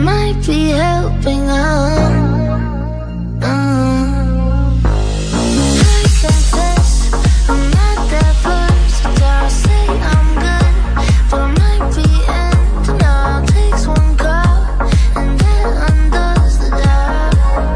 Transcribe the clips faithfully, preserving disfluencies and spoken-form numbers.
might be helping out. Mm. I confess I'm not that versatile. I say I'm good, but I might be ending up. Takes one call and then undoes the doubt.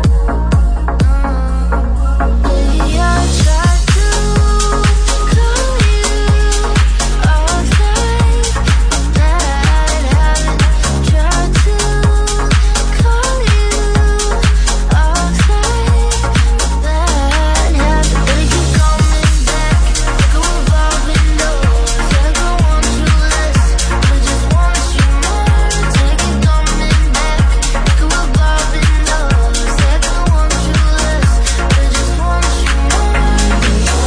Mm. Baby, I tried to call you off night, but that habit. Tried to call you off night, but that habit. But you coming back like a revolving door. Said I want you less, but just want you more. Take it coming back like a revolving door. Said I want you less, but just want you more,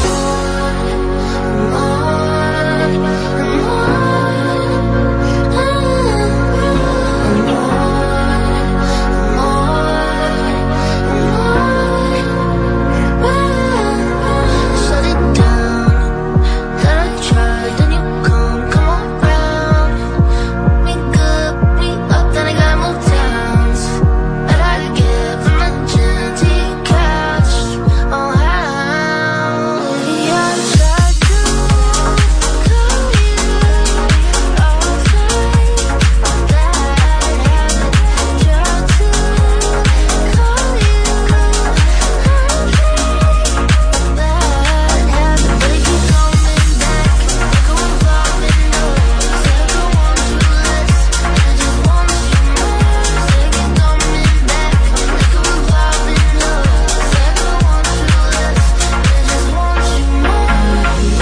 shut it down. That I tried, then you come, come around. We good, we up, then I gotta move towns. But I get from the gym to your couch. Oh, how? Baby, I tried to call you off night, but that habit. Tried to call you off night, bad habit. But you coming back like a revolving door. Said I want you less, but just want you more. Said you're coming back like a revolving door. Said I want you less, but just want you more.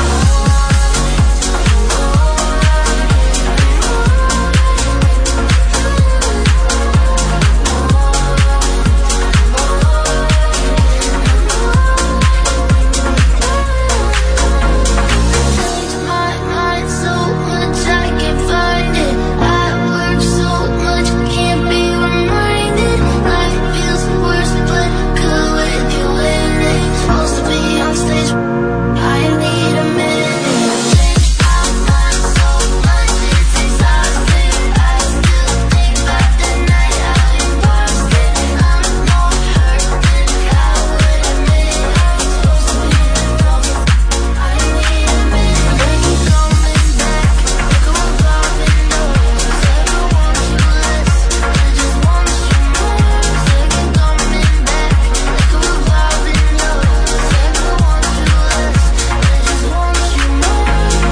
Changed my mind so much I can't find it. I work so much, can't be reminded. Life feels worse, but good with you in it. Supposed to be on stage, I need a minute. Changed my mind so much, it's exhausting. I still think about the night out in Boston. I'm more hurt than I would admit. I'm supposed to be involved, I need a minute. Then you coming back like a revolving door. Said I want you less, but just want you more. Said you're coming back like a revolving door. Said I want you less, but just want you more.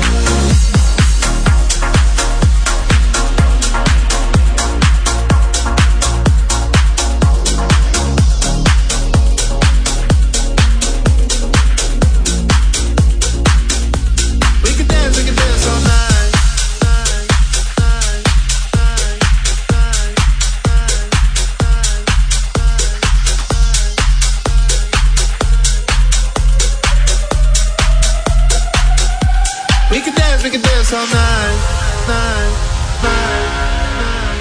We can dance, we can dance all night. We can dance, we can dance all night, night, night, night.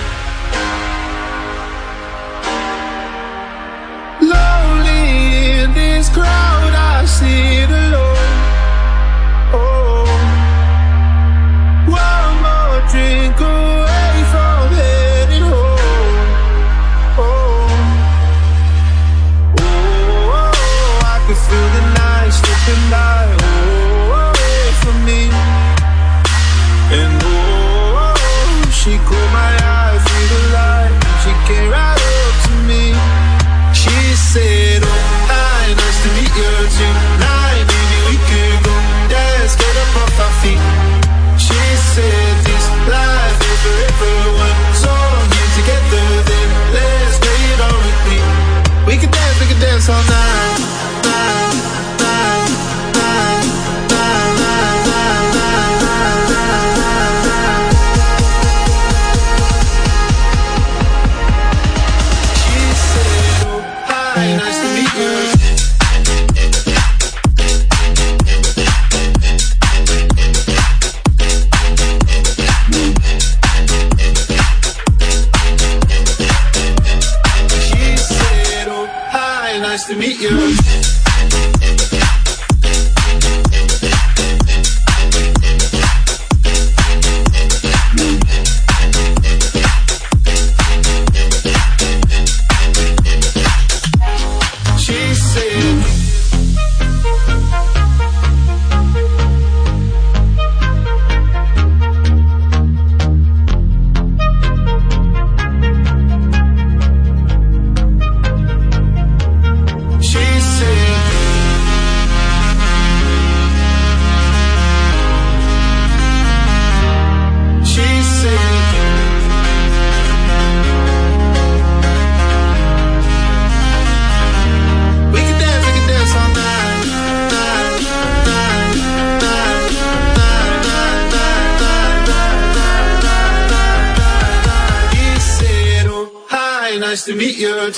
Lonely in this crowd, I sit alone. Oh, one more drink away from heading home. Oh, oh, I can feel the night slipping by. Oh, away from me. And oh, she caught my eye through the light. She came right up to me. She said, oh, hi, nice to meet you tonight. Maybe we could go dance, get up off our feet. She said, this life is forever one song here together. Then let's play it on repeat. We can dance, we can dance all night, night, night, night, night, night, night, night, night, night. She said, oh, hi, nice to meet you. She said, oh, hi, nice to meet you. nice to meet you.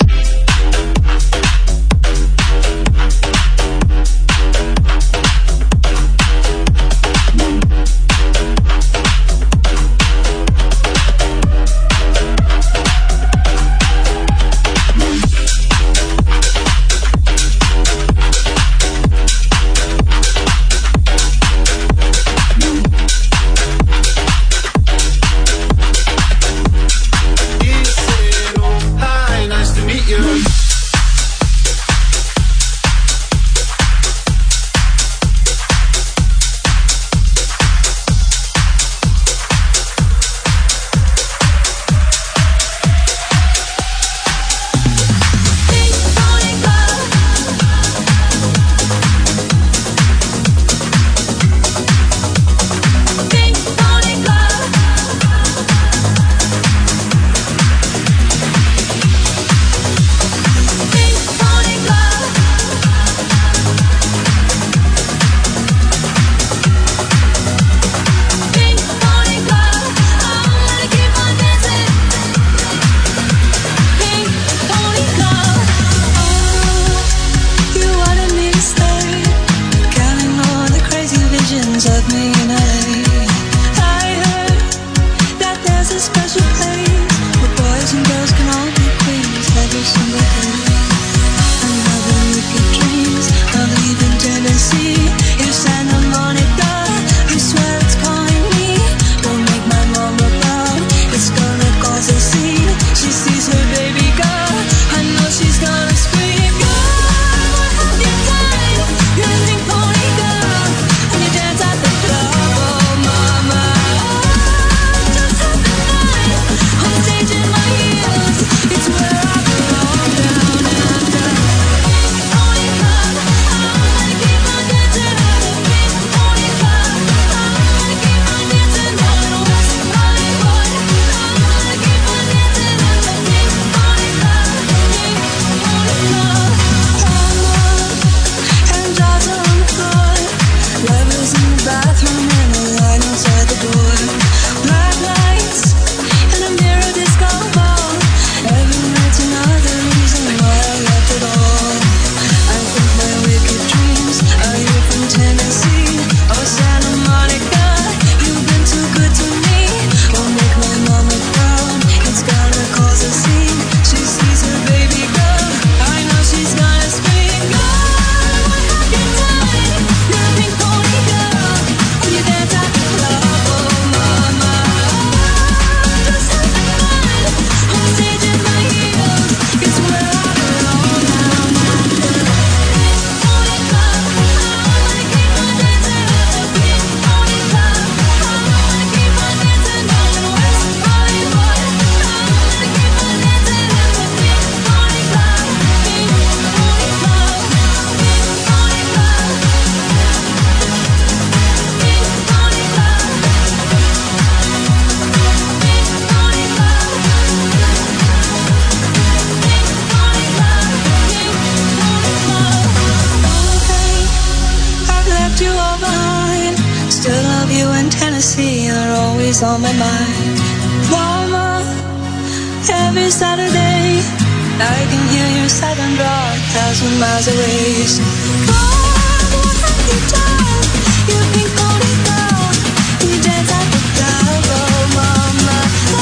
On my mind, Mama, every Saturday I can hear your silent rock a thousand miles away. So, Mom, what have you done? You've been calling down, you dance at the club, oh Mama.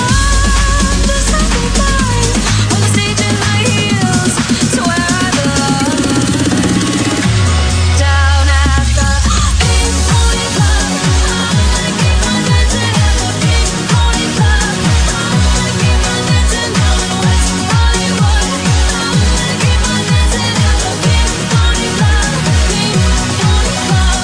Mom, just have me blind on the stage in my heels, swear I belong down at the Pink Pony Club. I wanna keep on dancing at the Pink Pony Club. I wanna keep on dancing down in West Hollywood. I wanna keep on dancing at the Pink Pony Club. Pink Pony Club.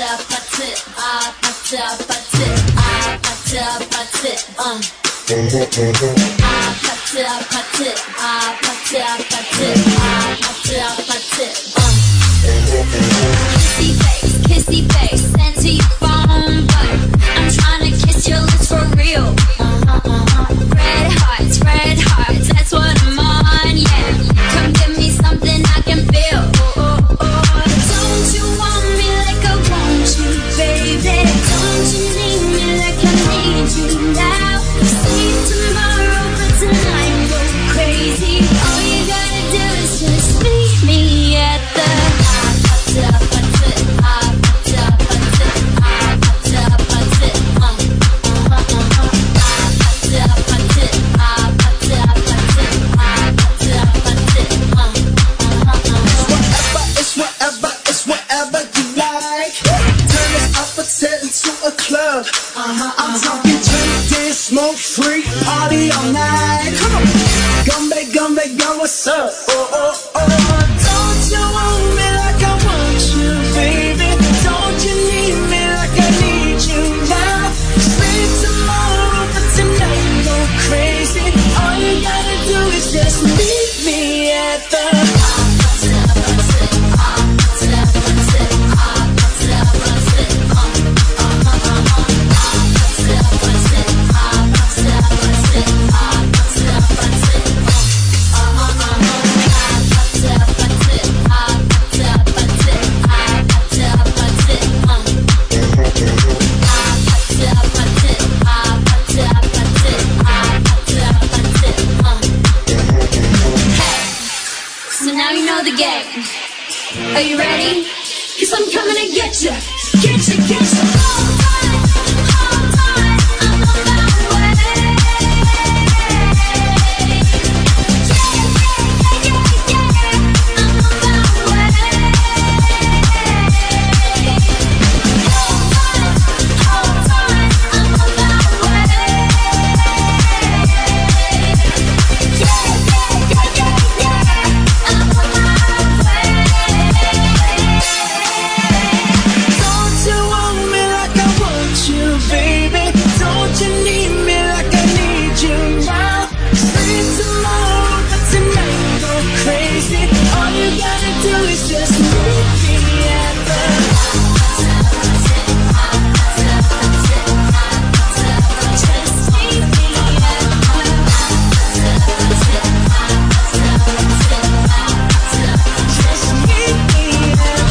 Kissy face, kissy face, sent to your phone, but I'm trying to kiss your lips for real. Red hearts, red hearts, that's what I'm on, yeah. Come give me something I can feel. Don't you want me like I want you, baby? Don't you need me like I need you now? Sleep tomorrow, but tonight go crazy. All you gotta do is just meet me at the I'm talking drink, dance, smoke, free, party all night. Come on, Gumbe, Gumbe, go, what's up? Oh, oh, oh. Don't you want me like I want you, baby? Don't you need me like I need you now? Sleep tomorrow, but tonight go crazy. All you gotta do is just meet me at the Are you ready? Cause I'm coming to get you, get you, get you. Hold on, hold on, I'm on my way. Yeah, yeah, yeah, yeah, yeah, I'm on my way. Hold on, hold on, I'm on my way. Yeah, yeah, yeah, yeah, yeah, I'm on my way. Don't you want me like I want you, baby? Don't you need me like I need you now? Sleep tomorrow, but tonight go crazy. All you gotta do is just meet me at the just meet me at the just meet me at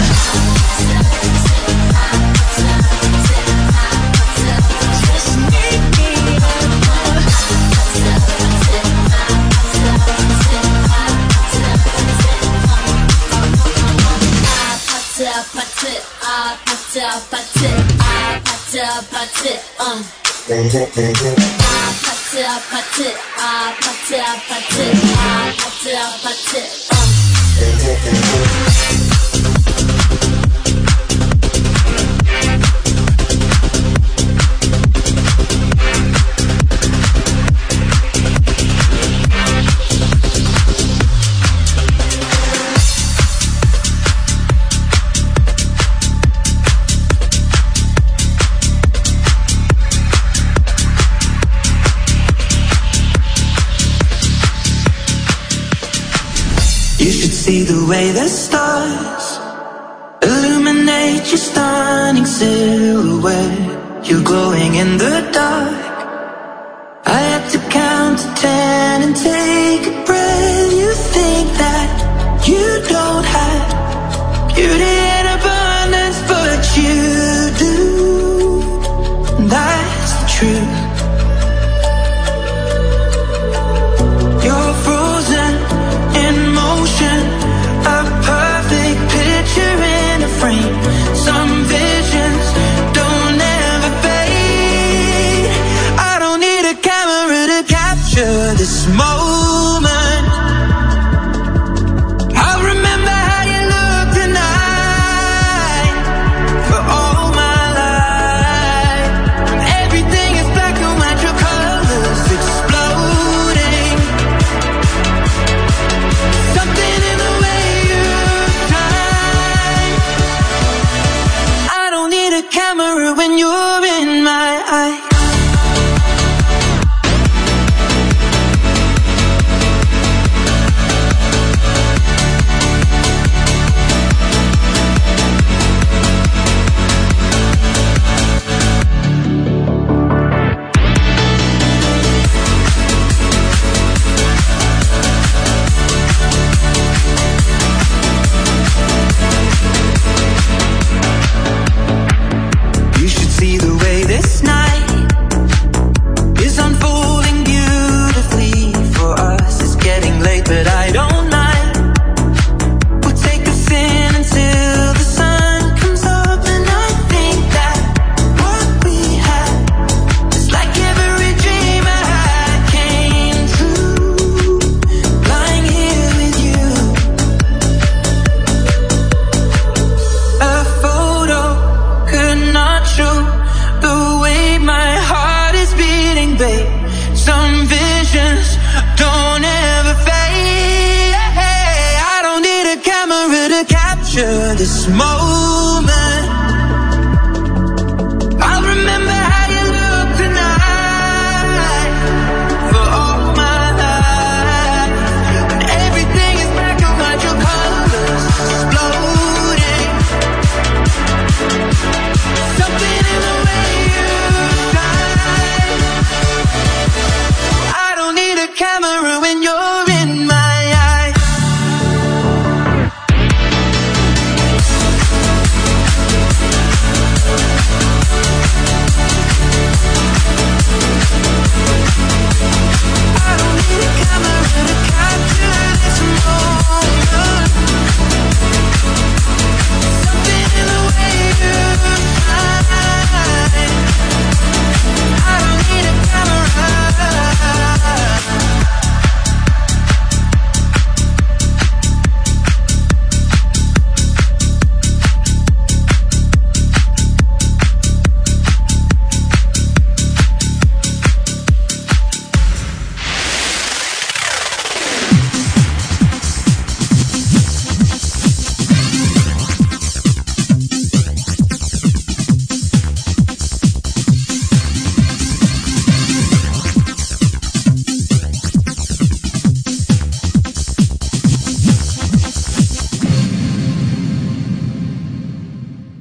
See the way the stars illuminate your stunning silhouette. You're glowing in the dark. I had to count to ten and take a breath. You think that you don't have beauty in abundance, but you do. That's the truth. You're frozen in motion, a perfect picture in a frame. Some visions don't ever fade. I don't need a camera to capture this moment. capture this moment.